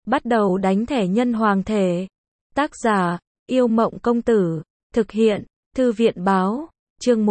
Bắt đầu đánh thẻ nhân hoàng thể. Tác giả, Yêu Mộng Công Tử. Thực hiện, Thư viện Báo. Chương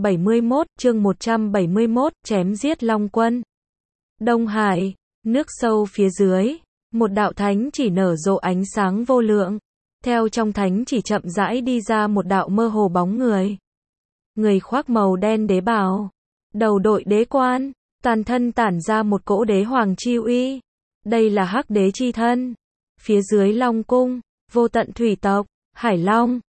171, chém giết Long Quân. Đông Hải, nước sâu phía dưới, một đạo thánh chỉ nở rộ ánh sáng vô lượng. Theo trong thánh chỉ chậm rãi đi ra một đạo mơ hồ bóng người. Người khoác màu đen đế bào, đầu đội đế quan, toàn thân tản ra một cỗ đế hoàng chi uy. Đây là Hắc Đế chi thân. Phía dưới Long cung, vô tận thủy tộc, Hải Long,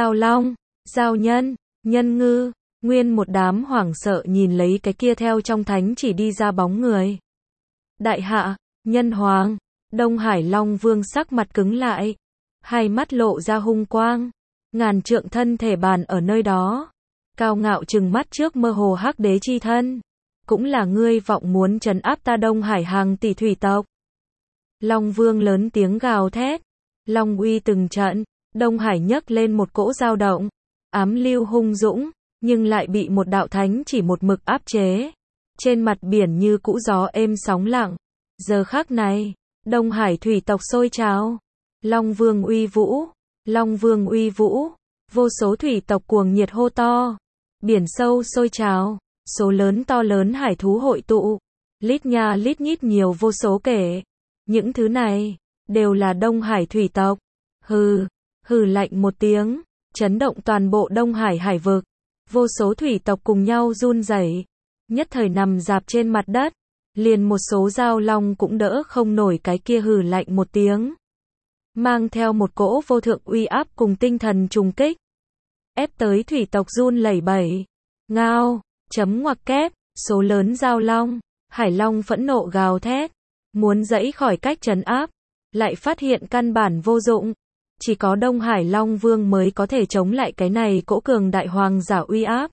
Giao Nhân, Nhân Ngư, nguyên một đám hoảng sợ nhìn lấy cái kia theo trong thánh chỉ đi ra bóng người. Đại hạ, Nhân Hoàng, Đông Hải Long Vương sắc mặt cứng lại, hai mắt lộ ra hung quang, ngàn trượng thân thể bàn ở nơi đó, cao ngạo trừng mắt trước mơ hồ Hắc Đế chi thân. Cũng là ngươi vọng muốn trấn áp ta Đông Hải hàng tỷ thủy tộc. Long Vương lớn tiếng gào thét, Long uy từng trận, Đông Hải nhấc lên một cỗ dao động, ám lưu hung dũng, nhưng lại bị một đạo thánh chỉ một mực áp chế. Trên mặt biển như cũ gió êm sóng lặng. Giờ khắc này, Đông Hải thủy tộc sôi trào. Long Vương uy vũ, Long Vương uy vũ, vô số thủy tộc cuồng nhiệt hô to. Biển sâu sôi trào, số lớn to lớn hải thú hội tụ, lít nha lít nhít nhiều vô số kể. Những thứ này, đều là Đông Hải thủy tộc. Hừ, hừ lạnh một tiếng, chấn động toàn bộ Đông Hải hải vực. Vô số thủy tộc cùng nhau run rẩy, nhất thời nằm rạp trên mặt đất. Liền một số giao long cũng đỡ không nổi cái kia hừ lạnh một tiếng. Mang theo một cỗ vô thượng uy áp cùng tinh thần trùng kích. Ép tới thủy tộc run lẩy bẩy. Ngao, chấm ngoặc kép, số lớn giao long, Hải Long phẫn nộ gào thét. Muốn giãy khỏi cách trấn áp, lại phát hiện căn bản vô dụng. Chỉ có Đông Hải Long Vương mới có thể chống lại cái này cỗ cường đại hoàng giả uy áp.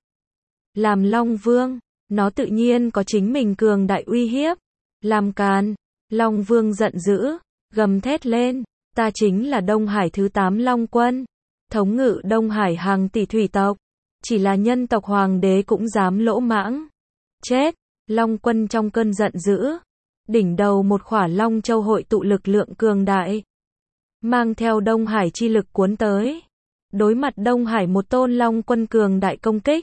Làm Long Vương, nó tự nhiên có chính mình cường đại uy hiếp. Làm càn, Long Vương giận dữ, gầm thét lên, ta chính là Đông Hải thứ 8 Long Quân, thống ngự Đông Hải hàng tỷ thủy tộc. Chỉ là nhân tộc hoàng đế cũng dám lỗ mãng. Chết, Long Quân trong cơn giận dữ. Đỉnh đầu một khỏa Long Châu hội tụ lực lượng cường đại. Mang theo Đông Hải chi lực cuốn tới. Đối mặt Đông Hải một tôn Long Quân cường đại công kích.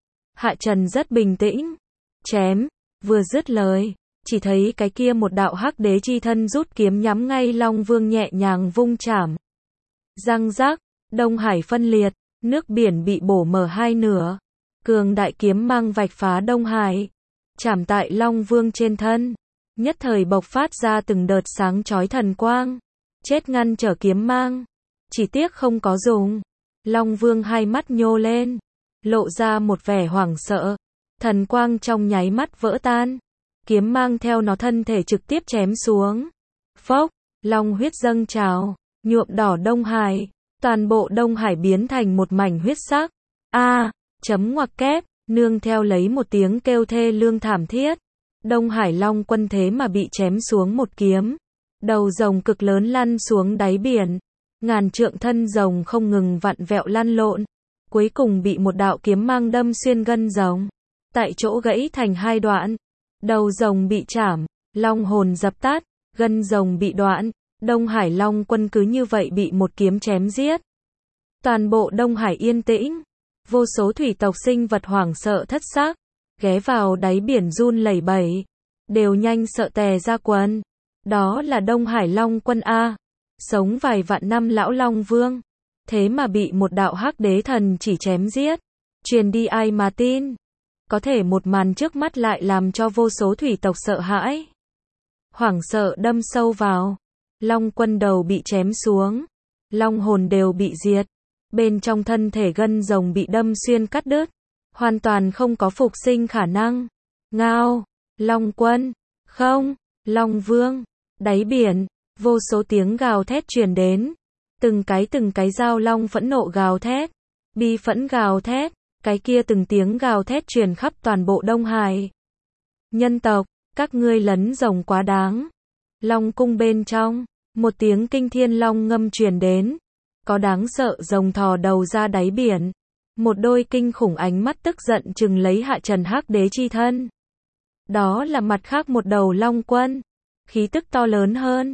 Hạ Trần rất bình tĩnh. Chém, vừa dứt lời. Chỉ thấy cái kia một đạo Hắc Đế chi thân rút kiếm nhắm ngay Long Vương nhẹ nhàng vung chảm. Răng rác, Đông Hải phân liệt, nước biển bị bổ mở hai nửa. Cường đại kiếm mang vạch phá Đông Hải. Chảm tại Long Vương trên thân. Nhất thời bộc phát ra từng đợt sáng chói thần quang. Chết ngăn trở kiếm mang. Chỉ tiếc không có dùng. Long Vương hai mắt nhô lên. Lộ ra một vẻ hoảng sợ. Thần quang trong nháy mắt vỡ tan. Kiếm mang theo nó thân thể trực tiếp chém xuống. Phốc, long huyết dâng trào. Nhuộm đỏ Đông Hải. Toàn bộ Đông Hải biến thành một mảnh huyết sắc. Chấm ngoặc kép. Nương theo lấy một tiếng kêu thê lương thảm thiết. Đông Hải Long Quân thế mà bị chém xuống một kiếm. Đầu rồng cực lớn lăn xuống đáy biển. Ngàn trượng thân rồng không ngừng vặn vẹo lăn lộn. Cuối cùng bị một đạo kiếm mang đâm xuyên gân rồng. Tại chỗ gãy thành hai đoạn. Đầu rồng bị chảm, long hồn dập tắt, gân rồng bị đoạn. Đông Hải Long Quân cứ như vậy bị một kiếm chém giết. Toàn bộ Đông Hải yên tĩnh. Vô số thủy tộc sinh vật hoảng sợ thất xác. Ghé vào đáy biển run lẩy bẩy. Đều nhanh sợ tè ra quần. Đó là Đông Hải Long Quân A. Sống vài vạn năm lão Long Vương. Thế mà bị một đạo Hắc Đế thần chỉ chém giết. Truyền đi ai mà tin. Có thể một màn trước mắt lại làm cho vô số thủy tộc sợ hãi. Hoảng sợ đâm sâu vào. Long Quân đầu bị chém xuống. Long hồn đều bị diệt. Bên trong thân thể gân rồng bị đâm xuyên cắt đứt. Hoàn toàn không có phục sinh khả năng. Ngao, Long Quân, không, Long Vương, đáy biển, vô số tiếng gào thét truyền đến. Từng cái giao long phẫn nộ gào thét, bi phẫn gào thét, cái kia từng tiếng gào thét truyền khắp toàn bộ Đông Hải. Nhân tộc, các ngươi lấn rồng quá đáng. Long cung bên trong, một tiếng kinh thiên long ngâm truyền đến. Có đáng sợ rồng thò đầu ra đáy biển. Một đôi kinh khủng ánh mắt tức giận chừng lấy Hạ Trần Hắc Đế chi thân. Đó là mặt khác một đầu Long Quân. Khí tức to lớn hơn.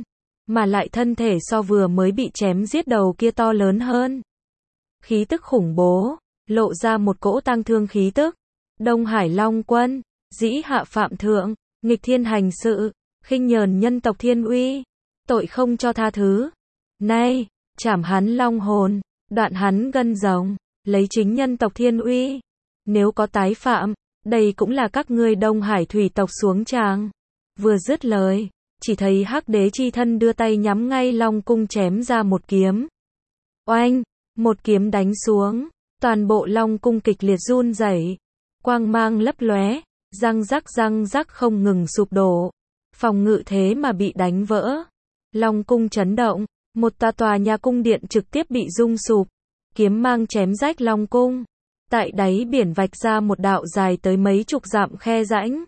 mà lại thân thể so vừa mới bị chém giết đầu kia to lớn hơn. Khí tức khủng bố, lộ ra một cỗ tang thương khí tức. Đông Hải Long Quân, dĩ hạ phạm thượng, nghịch thiên hành sự, khinh nhờn nhân tộc thiên uy, tội không cho tha thứ. Nay, chảm hắn long hồn, đoạn hắn gân rồng, lấy chính nhân tộc thiên uy. Nếu có tái phạm, đây cũng là các ngươi Đông Hải thủy tộc xuống tràng. Vừa dứt lời, chỉ thấy Hắc Đế chi thân đưa tay nhắm ngay Long cung chém ra một kiếm. Oanh, một kiếm đánh xuống, toàn bộ Long cung kịch liệt run rẩy, quang mang lấp lóe, răng rắc không ngừng sụp đổ. Phòng ngự thế mà bị đánh vỡ. Long cung chấn động, một tòa nhà cung điện trực tiếp bị rung sụp, kiếm mang chém rách Long cung. Tại đáy biển vạch ra một đạo dài tới mấy chục dặm khe rãnh.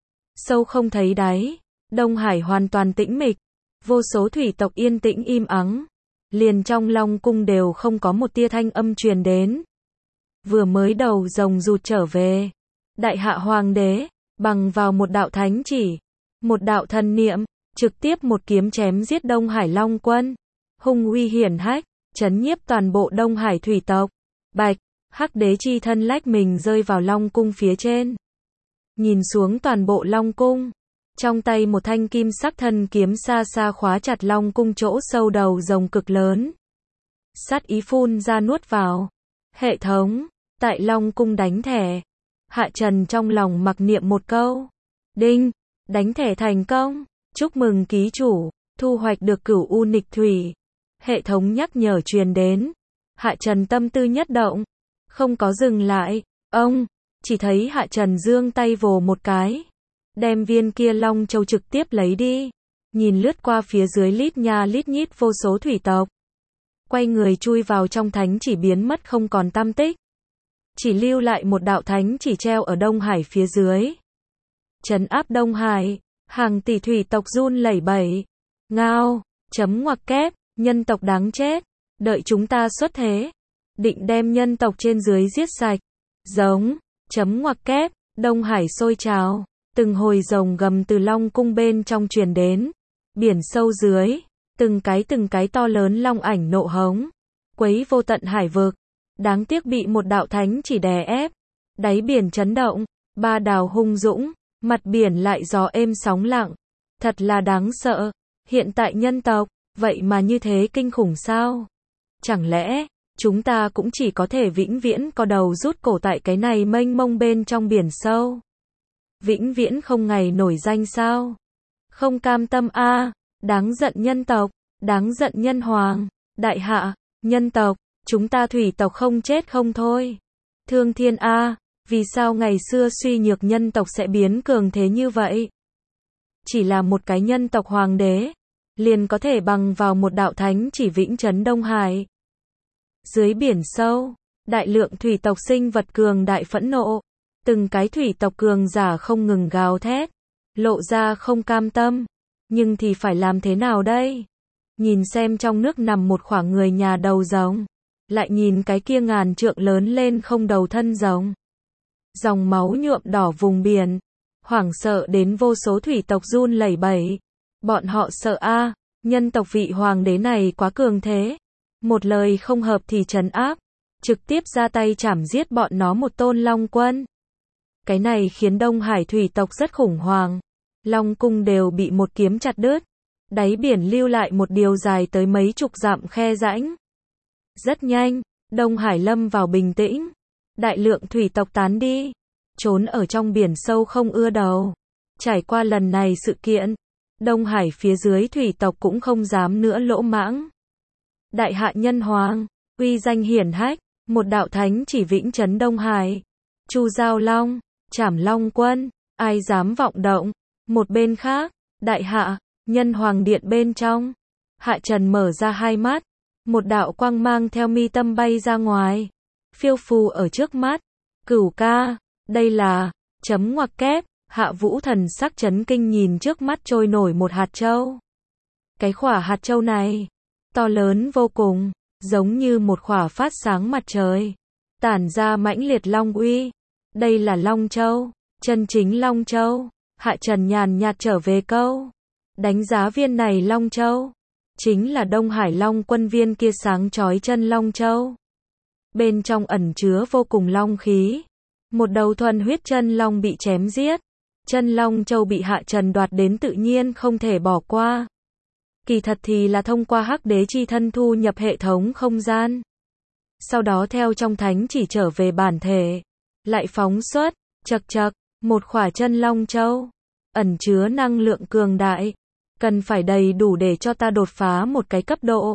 Sâu không thấy đáy, Đông Hải hoàn toàn tĩnh mịch, vô số thủy tộc yên tĩnh im ắng. Liền trong Long cung đều không có một tia thanh âm truyền đến. Vừa mới đầu rồng rụt trở về, Đại hạ hoàng đế, bằng vào một đạo thánh chỉ, một đạo thần niệm, trực tiếp một kiếm chém giết Đông Hải Long quân. Hung uy hiển hách, chấn nhiếp toàn bộ Đông Hải thủy tộc. Bạch, Hắc Đế chi thân lách mình rơi vào Long cung phía trên. Nhìn xuống toàn bộ Long cung, trong tay một thanh kim sắc thần kiếm xa xa khóa chặt Long cung chỗ sâu đầu rồng cực lớn. Sát ý phun ra nuốt vào. Hệ thống, tại Long cung đánh thẻ. Hạ Trần trong lòng mặc niệm một câu. Đinh, đánh thẻ thành công. Chúc mừng ký chủ, thu hoạch được cửu u nịch thủy. Hệ thống nhắc nhở truyền đến. Hạ Trần tâm tư nhất động, không có dừng lại. Ông, chỉ thấy Hạ Trần giương tay vồ một cái, đem viên kia long châu trực tiếp lấy đi. Nhìn lướt qua phía dưới lít nha lít nhít vô số thủy tộc. Quay người chui vào trong thánh chỉ biến mất không còn tăm tích. Chỉ lưu lại một đạo thánh chỉ treo ở Đông Hải phía dưới. Trấn áp Đông Hải, hàng tỷ thủy tộc run lẩy bẩy. Ngao, chấm ngoặc kép, nhân tộc đáng chết. Đợi chúng ta xuất thế, định đem nhân tộc trên dưới giết sạch. Giống, chấm ngoặc kép, Đông Hải sôi trào. Từng hồi rồng gầm từ Long cung bên trong truyền đến. Biển sâu dưới, từng cái to lớn long ảnh nộ hống, quấy vô tận hải vực. Đáng tiếc bị một đạo thánh chỉ đè ép. Đáy biển chấn động, ba đào hung dũng, mặt biển lại gió êm sóng lặng. Thật là đáng sợ. Hiện tại nhân tộc, vậy mà như thế kinh khủng sao? Chẳng lẽ, chúng ta cũng chỉ có thể vĩnh viễn co đầu rút cổ tại cái này mênh mông bên trong biển sâu? Vĩnh viễn không ngày nổi danh sao? Không cam tâm a, đáng giận nhân tộc, đáng giận nhân hoàng, đại hạ, nhân tộc, chúng ta thủy tộc không chết không thôi. Thương thiên a, vì sao ngày xưa suy nhược nhân tộc sẽ biến cường thế như vậy? Chỉ là một cái nhân tộc hoàng đế, liền có thể bằng vào một đạo thánh chỉ vĩnh trấn Đông Hải. Dưới biển sâu, đại lượng thủy tộc sinh vật cường đại phẫn nộ. Từng cái thủy tộc cường giả không ngừng gào thét, lộ ra không cam tâm. Nhưng thì phải làm thế nào đây? Nhìn xem trong nước nằm một khoảng người nhà đầu rồng, lại nhìn cái kia ngàn trượng lớn lên không đầu thân rồng. Dòng máu nhuộm đỏ vùng biển, hoảng sợ đến vô số thủy tộc run lẩy bẩy. Bọn họ sợ a, nhân tộc vị hoàng đế này quá cường thế. Một lời không hợp thì trấn áp, trực tiếp ra tay chảm giết bọn nó một tôn long quân. Cái này khiến Đông Hải thủy tộc rất khủng hoảng. Long cung đều bị một kiếm chặt đứt. Đáy biển lưu lại một điều dài tới mấy chục dặm khe rãnh. Rất nhanh, Đông Hải lâm vào bình tĩnh. Đại lượng thủy tộc tán đi, trốn ở trong biển sâu không ưa đầu. Trải qua lần này sự kiện, Đông Hải phía dưới thủy tộc cũng không dám nữa lỗ mãng. Đại hạ nhân hoàng, uy danh hiển hách, một đạo thánh chỉ vĩnh trấn Đông Hải. Chu Giao Long, chảm Long quân, ai dám vọng động. Một bên khác, đại hạ, nhân hoàng điện bên trong. Hạ Trần mở ra hai mắt, một đạo quang mang theo mi tâm bay ra ngoài, phiêu phù ở trước mắt. Cửu ca, đây là, chấm ngoặc kép, Hạ Vũ thần sắc chấn kinh nhìn trước mắt trôi nổi một hạt châu. Cái khỏa hạt châu này, to lớn vô cùng, giống như một khỏa phát sáng mặt trời, tản ra mãnh liệt long uy. Đây là Long Châu, chân chính Long Châu. Hạ Trần nhàn nhạt trở về câu, đánh giá viên này Long Châu, chính là Đông Hải Long Quân viên kia sáng chói chân Long Châu. Bên trong ẩn chứa vô cùng long khí. Một đầu thuần huyết chân long bị chém giết. Chân Long Châu bị Hạ Trần đoạt đến tự nhiên không thể bỏ qua. Kỳ thật thì là thông qua Hắc Đế chi thân thu nhập hệ thống không gian. Sau đó theo trong thánh chỉ trở về bản thể. Lại phóng xuất, chật chật, một khỏa chân Long Châu. Ẩn chứa năng lượng cường đại. Cần phải đầy đủ để cho ta đột phá một cái cấp độ.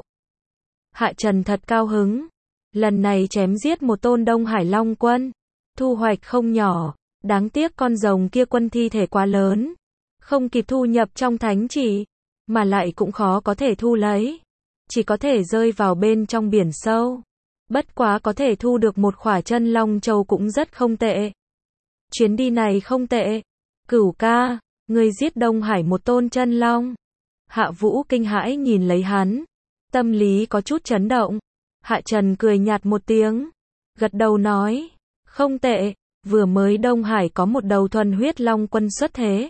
Hạ Trần thật cao hứng. Lần này chém giết một tôn Đông Hải Long Quân. Thu hoạch không nhỏ. Đáng tiếc con rồng kia quân thi thể quá lớn. Không kịp thu nhập trong thánh chỉ. Mà lại cũng khó có thể thu lấy. Chỉ có thể rơi vào bên trong biển sâu. Bất quá có thể thu được một khỏa chân Long Châu cũng rất không tệ. Chuyến đi này không tệ. Cửu ca, người giết Đông Hải một tôn chân long. Hạ Vũ kinh hãi nhìn lấy hắn. Tâm lý có chút chấn động. Hạ Trần cười nhạt một tiếng. Gật đầu nói. Không tệ, vừa mới Đông Hải có một đầu thuần huyết long quân xuất thế.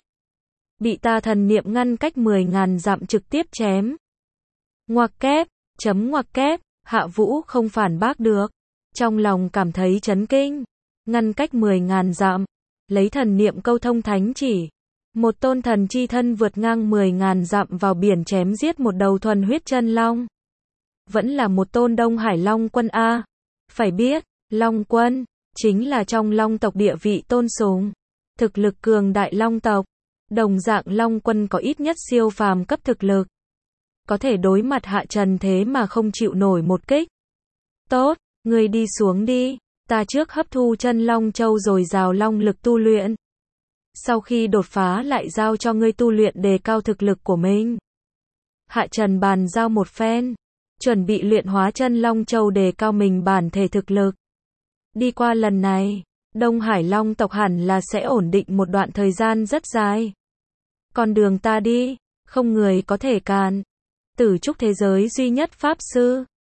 Bị ta thần niệm ngăn cách 10.000 dặm trực tiếp chém. Ngoặc kép, ngoặc kép, Hạ Vũ không phản bác được. Trong lòng cảm thấy chấn kinh. Ngăn cách 10.000 dặm. Lấy thần niệm câu thông thánh chỉ. Một tôn thần chi thân vượt ngang 10.000 dặm vào biển chém giết một đầu thuần huyết chân long. Vẫn là một tôn Đông Hải Long Quân A. Phải biết, Long Quân, chính là trong Long tộc địa vị tôn sùng. Thực lực cường đại Long tộc. Đồng dạng Long Quân có ít nhất siêu phàm cấp thực lực. Có thể đối mặt Hạ Trần thế mà không chịu nổi một kích. Tốt, ngươi đi xuống đi. Ta trước hấp thu chân Long Châu rồi rào long lực tu luyện. Sau khi đột phá lại giao cho ngươi tu luyện đề cao thực lực của mình. Hạ Trần bàn giao một phen. Chuẩn bị luyện hóa chân Long Châu đề cao mình bản thể thực lực. Đi qua lần này, Đông Hải Long tộc hẳn là sẽ ổn định một đoạn thời gian rất dài. Con đường ta đi, không người có thể cản. Tử trúc thế giới duy nhất Pháp Sư.